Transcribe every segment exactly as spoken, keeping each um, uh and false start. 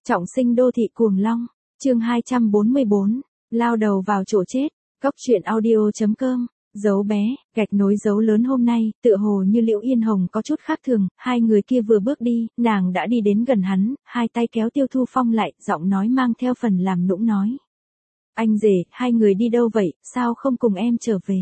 Trọng sinh đô thị cuồng long, chương hai trăm bốn mươi bốn, lao đầu vào chỗ chết, Cóc truyện audio.com, dấu bé, gạch nối dấu lớn hôm nay, tựa hồ như Liễu Yên Hồng có chút khác thường, hai người kia vừa bước đi, nàng đã đi đến gần hắn, hai tay kéo Tiêu Thu Phong lại, giọng nói mang theo phần làm nũng nói. Anh rể, hai người đi đâu vậy, sao không cùng em trở về?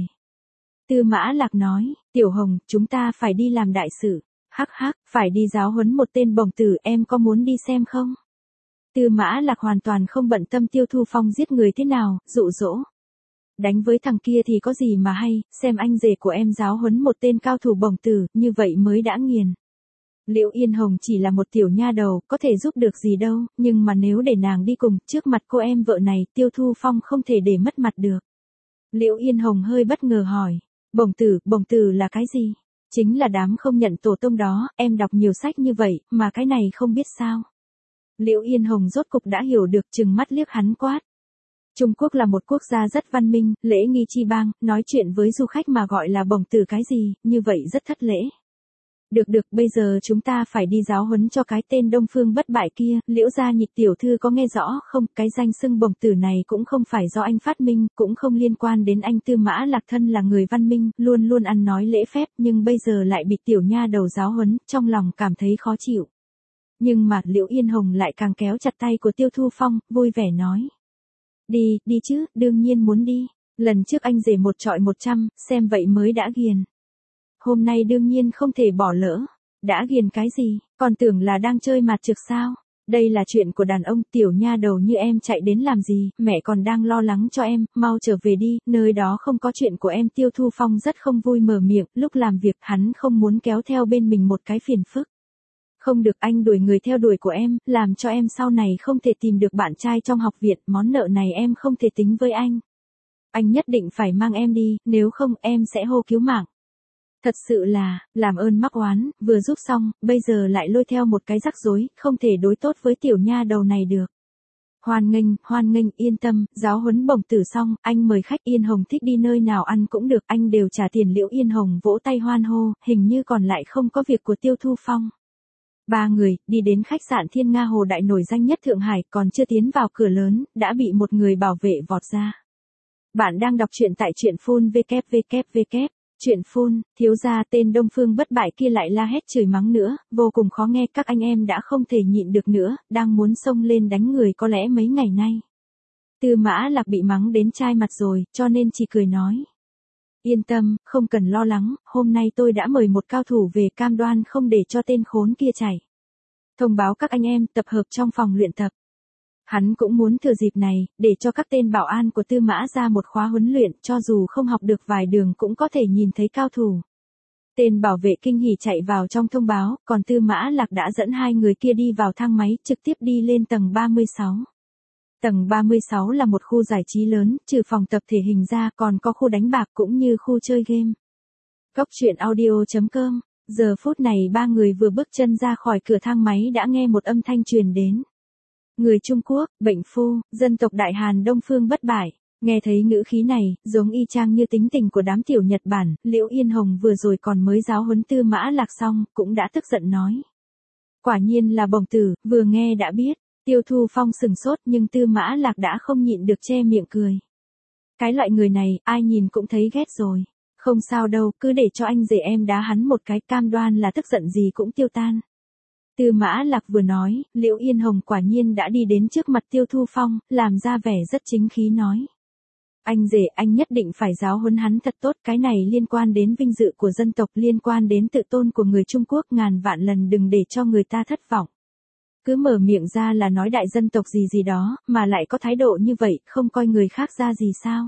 Tư Mã Lạc nói, Tiểu Hồng, chúng ta phải đi làm đại sự, hắc hắc, phải đi giáo huấn một tên bổng tử, em có muốn đi xem không? Tư Mã Lạc hoàn toàn không bận tâm Tiêu Thu Phong giết người thế nào, dụ dỗ. Đánh với thằng kia thì có gì mà hay, xem anh rể của em giáo huấn một tên cao thủ bổng tử, như vậy mới đã nghiền. Liễu Yên Hồng chỉ là một tiểu nha đầu, có thể giúp được gì đâu, nhưng mà nếu để nàng đi cùng, trước mặt cô em vợ này, Tiêu Thu Phong không thể để mất mặt được. Liễu Yên Hồng hơi bất ngờ hỏi, bổng tử, bổng tử là cái gì? Chính là đám không nhận tổ tông đó, em đọc nhiều sách như vậy, mà cái này không biết sao. Liễu Yên Hồng rốt cục đã hiểu được, chừng mắt liếc hắn quát. Trung Quốc là một quốc gia rất văn minh, lễ nghi chi bang, nói chuyện với du khách mà gọi là bổng tử cái gì, như vậy rất thất lễ. Được được, bây giờ chúng ta phải đi giáo huấn cho cái tên Đông Phương bất bại kia, Liễu gia Nhị tiểu thư có nghe rõ không, cái danh xưng bổng tử này cũng không phải do anh phát minh, cũng không liên quan đến anh. Tư Mã Lạc thân là người văn minh, luôn luôn ăn nói lễ phép, nhưng bây giờ lại bị tiểu nha đầu giáo huấn, trong lòng cảm thấy khó chịu. Nhưng mà Liễu Yên Hồng lại càng kéo chặt tay của Tiêu Thu Phong, vui vẻ nói. Đi, đi chứ, đương nhiên muốn đi, lần trước anh rể một trọi một trăm, xem vậy mới đã ghiền. Hôm nay đương nhiên không thể bỏ lỡ. Đã ghiền cái gì, còn tưởng là đang chơi mặt trược sao? Đây là chuyện của đàn ông, tiểu nha đầu như em chạy đến làm gì, mẹ còn đang lo lắng cho em, mau trở về đi, nơi đó không có chuyện của em. Tiêu Thu Phong rất không vui mở miệng, lúc làm việc hắn không muốn kéo theo bên mình một cái phiền phức. Không được, anh đuổi người theo đuổi của em, làm cho em sau này không thể tìm được bạn trai trong học viện, món nợ này em không thể tính với anh. Anh nhất định phải mang em đi, nếu không em sẽ hô cứu mạng. Thật sự là, làm ơn mắc oán, vừa giúp xong, bây giờ lại lôi theo một cái rắc rối, không thể đối tốt với tiểu nha đầu này được. Hoan nghênh, hoan nghênh, yên tâm, giáo huấn bổng tử xong, anh mời khách. Yên Hồng thích đi nơi nào ăn cũng được, anh đều trả tiền. Liễu Yên Hồng vỗ tay hoan hô, hình như còn lại không có việc của Tiêu Thu Phong. Ba người, đi đến khách sạn Thiên Nga Hồ Đại nổi danh nhất Thượng Hải, còn chưa tiến vào cửa lớn, đã bị một người bảo vệ vọt ra. Bạn đang đọc truyện tại truyện phun vê vê vê, truyện phun, thiếu gia tên Đông Phương bất bại kia lại la hét chửi mắng nữa, vô cùng khó nghe. Các anh em đã không thể nhịn được nữa, đang muốn xông lên đánh người. Có lẽ mấy ngày nay, Tư Mã Lạc bị mắng đến chai mặt rồi, cho nên chỉ cười nói. Yên tâm, không cần lo lắng, hôm nay tôi đã mời một cao thủ về, cam đoan không để cho tên khốn kia chạy. Thông báo các anh em tập hợp trong phòng luyện tập. Hắn cũng muốn thừa dịp này, để cho các tên bảo an của Tư Mã ra một khóa huấn luyện, cho dù không học được vài đường cũng có thể nhìn thấy cao thủ. Tên bảo vệ kinh hỉ chạy vào trong thông báo, còn Tư Mã Lạc đã dẫn hai người kia đi vào thang máy, trực tiếp đi lên tầng ba mươi sáu. Tầng ba mươi sáu là một khu giải trí lớn, trừ phòng tập thể hình ra còn có khu đánh bạc cũng như khu chơi game. Cóc truyện audio.com, giờ phút này ba người vừa bước chân ra khỏi cửa thang máy đã nghe một âm thanh truyền đến. Người Trung Quốc, bệnh phu, dân tộc Đại Hàn Đông Phương bất bại. Nghe thấy ngữ khí này, giống y chang như tính tình của đám tiểu Nhật Bản, Liễu Yên Hồng vừa rồi còn mới giáo huấn Tư Mã Lạc xong, cũng đã tức giận nói. Quả nhiên là bổng tử, vừa nghe đã biết. Tiêu Thu Phong sừng sốt, nhưng Tư Mã Lạc đã không nhịn được che miệng cười. Cái loại người này, ai nhìn cũng thấy ghét rồi. Không sao đâu, cứ để cho anh rể em đá hắn một cái, cam đoan là tức giận gì cũng tiêu tan. Tư Mã Lạc vừa nói, Liễu Yên Hồng quả nhiên đã đi đến trước mặt Tiêu Thu Phong, làm ra vẻ rất chính khí nói. Anh rể, anh nhất định phải giáo huấn hắn thật tốt, cái này liên quan đến vinh dự của dân tộc, liên quan đến tự tôn của người Trung Quốc, ngàn vạn lần đừng để cho người ta thất vọng. Cứ mở miệng ra là nói đại dân tộc gì gì đó, mà lại có thái độ như vậy, không coi người khác ra gì sao.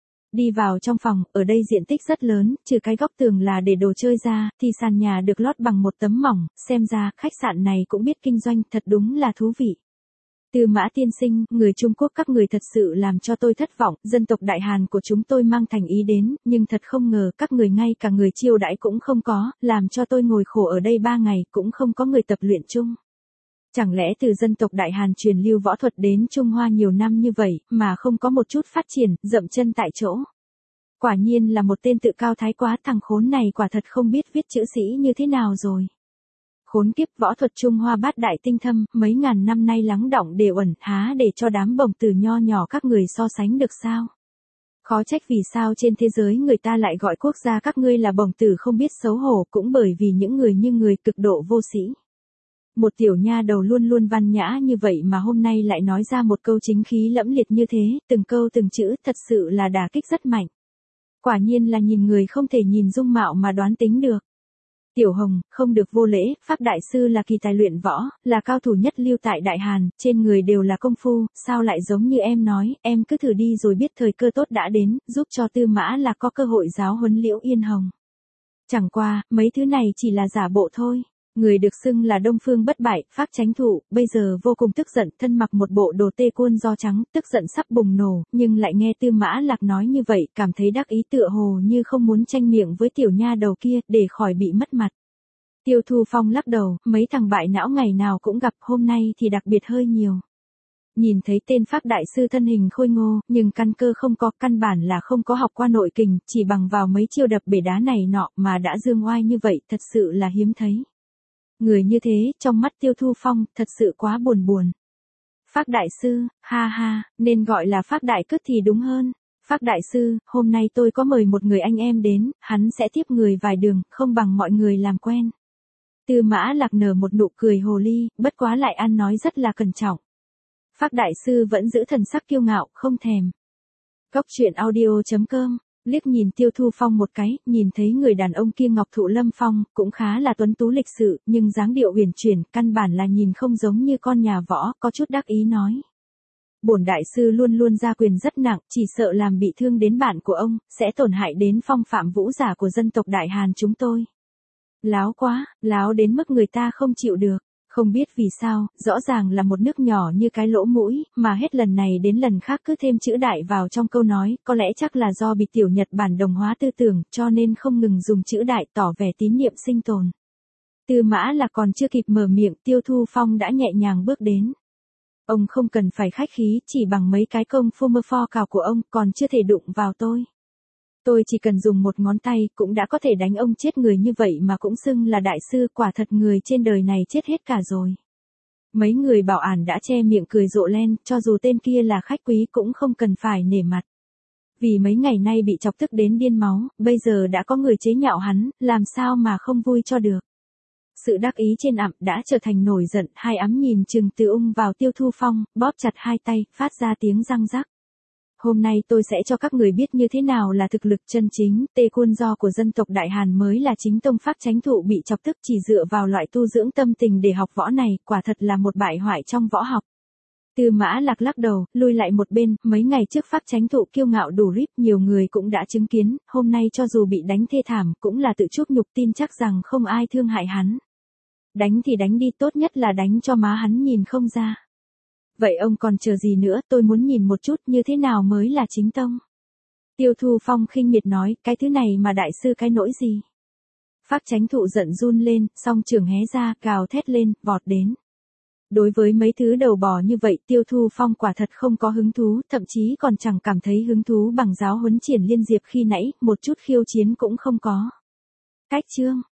Đi vào trong phòng, ở đây diện tích rất lớn, trừ cái góc tường là để đồ chơi ra, thì sàn nhà được lót bằng một tấm mỏng, xem ra khách sạn này cũng biết kinh doanh, thật đúng là thú vị. Tư Mã tiên sinh, người Trung Quốc các người thật sự làm cho tôi thất vọng, dân tộc Đại Hàn của chúng tôi mang thành ý đến, nhưng thật không ngờ các người ngay cả người chiêu đãi cũng không có, làm cho tôi ngồi khổ ở đây ba ngày cũng không có người tập luyện chung. Chẳng lẽ từ dân tộc Đại Hàn truyền lưu võ thuật đến Trung Hoa nhiều năm như vậy, mà không có một chút phát triển, dậm chân tại chỗ. Quả nhiên là một tên tự cao thái quá, thằng khốn này quả thật không biết viết chữ sĩ như thế nào rồi. Khốn kiếp, võ thuật Trung Hoa bát đại tinh thâm, mấy ngàn năm nay lắng đọng để uẩn, há để cho đám bổng tử nho nhỏ các người so sánh được sao? Khó trách vì sao trên thế giới người ta lại gọi quốc gia các ngươi là bổng tử không biết xấu hổ, cũng bởi vì những người như người cực độ vô sĩ. Một tiểu nha đầu luôn luôn văn nhã như vậy mà hôm nay lại nói ra một câu chính khí lẫm liệt như thế, từng câu từng chữ thật sự là đả kích rất mạnh. Quả nhiên là nhìn người không thể nhìn dung mạo mà đoán tính được. Tiểu Hồng, không được vô lễ, Pháp Đại Sư là kỳ tài luyện võ, là cao thủ nhất lưu tại Đại Hàn, trên người đều là công phu, sao lại giống như em nói, em cứ thử đi rồi biết thời cơ tốt đã đến, giúp cho Tư Mã Lạc có cơ hội giáo huấn Liễu Yên Hồng. Chẳng qua, mấy thứ này chỉ là giả bộ thôi. Người được xưng là Đông Phương bất bại, Phác Chánh Thụ, bây giờ vô cùng tức giận, thân mặc một bộ đồ tê cuôn do trắng, tức giận sắp bùng nổ, nhưng lại nghe Tư Mã Lạc nói như vậy, cảm thấy đắc ý tựa hồ như không muốn tranh miệng với tiểu nha đầu kia, để khỏi bị mất mặt. Tiêu Thu Phong lắc đầu, mấy thằng bại não ngày nào cũng gặp, hôm nay thì đặc biệt hơi nhiều. Nhìn thấy tên Pháp Đại Sư thân hình khôi ngô, nhưng căn cơ không có, căn bản là không có học qua nội kình, chỉ bằng vào mấy chiêu đập bể đá này nọ mà đã dương oai như vậy, thật sự là hiếm thấy. Người như thế, trong mắt Tiêu Thu Phong, thật sự quá buồn buồn. Phác Đại Sư, ha ha, nên gọi là Phác Đại Cứt thì đúng hơn. Phác Đại Sư, hôm nay tôi có mời một người anh em đến, hắn sẽ tiếp người vài đường, không bằng mọi người làm quen. Tư Mã Lạc nở một nụ cười hồ ly, bất quá lại ăn nói rất là cẩn trọng. Phác Đại Sư vẫn giữ thần sắc kiêu ngạo, không thèm. Cốc truyện audio chấm com, liếc nhìn Tiêu Thu Phong một cái, nhìn thấy người đàn ông kia Ngọc Thụ Lâm Phong, cũng khá là tuấn tú lịch sự, nhưng dáng điệu uyển chuyển, căn bản là nhìn không giống như con nhà võ, có chút đắc ý nói. Bổn Đại Sư luôn luôn ra quyền rất nặng, chỉ sợ làm bị thương đến bạn của ông, sẽ tổn hại đến phong phạm vũ giả của dân tộc Đại Hàn chúng tôi. Láo quá, láo đến mức người ta không chịu được. Không biết vì sao, rõ ràng là một nước nhỏ như cái lỗ mũi, mà hết lần này đến lần khác cứ thêm chữ đại vào trong câu nói, có lẽ chắc là do bị tiểu Nhật Bản đồng hóa tư tưởng, cho nên không ngừng dùng chữ đại tỏ vẻ tín nhiệm sinh tồn. Tư Mã là còn chưa kịp mở miệng, Tiêu Thu Phong đã nhẹ nhàng bước đến. Ông không cần phải khách khí, chỉ bằng mấy cái công phu mơ pho cào của ông, còn chưa thể đụng vào tôi. Tôi chỉ cần dùng một ngón tay, cũng đã có thể đánh ông chết người như vậy mà cũng xưng là đại sư, quả thật người trên đời này chết hết cả rồi. Mấy người bảo ản đã che miệng cười rộ lên, cho dù tên kia là khách quý cũng không cần phải nể mặt. Vì mấy ngày nay bị chọc tức đến điên máu, bây giờ đã có người chế nhạo hắn, làm sao mà không vui cho được. Sự đắc ý trên ặm đã trở thành nổi giận, hai ắm nhìn Trừng Từ Ung vào Tiêu Thu Phong, bóp chặt hai tay, phát ra tiếng răng rắc. Hôm nay tôi sẽ cho các người biết như thế nào là thực lực chân chính, tê quân do của dân tộc Đại Hàn mới là chính tông. Phác Chánh Thụ bị chọc tức chỉ dựa vào loại tu dưỡng tâm tình để học võ này, quả thật là một bại hoại trong võ học. Tư Mã Lạc lắc đầu, lui lại một bên, mấy ngày trước Phác Chánh Thụ kiêu ngạo đủ rít, nhiều người cũng đã chứng kiến, hôm nay cho dù bị đánh thê thảm, cũng là tự chuốc nhục, tin chắc rằng không ai thương hại hắn. Đánh thì đánh đi, tốt nhất là đánh cho má hắn nhìn không ra. Vậy ông còn chờ gì nữa, tôi muốn nhìn một chút như thế nào mới là chính tông. Tiêu Thu Phong khinh miệt nói, cái thứ này mà đại sư cái nỗi gì. Phác Chánh Thụ giận run lên, song trường hé ra, gào thét lên, vọt đến. Đối với mấy thứ đầu bò như vậy, Tiêu Thu Phong quả thật không có hứng thú, thậm chí còn chẳng cảm thấy hứng thú bằng giáo huấn Triển Liên Diệp khi nãy, một chút khiêu chiến cũng không có. Cách chương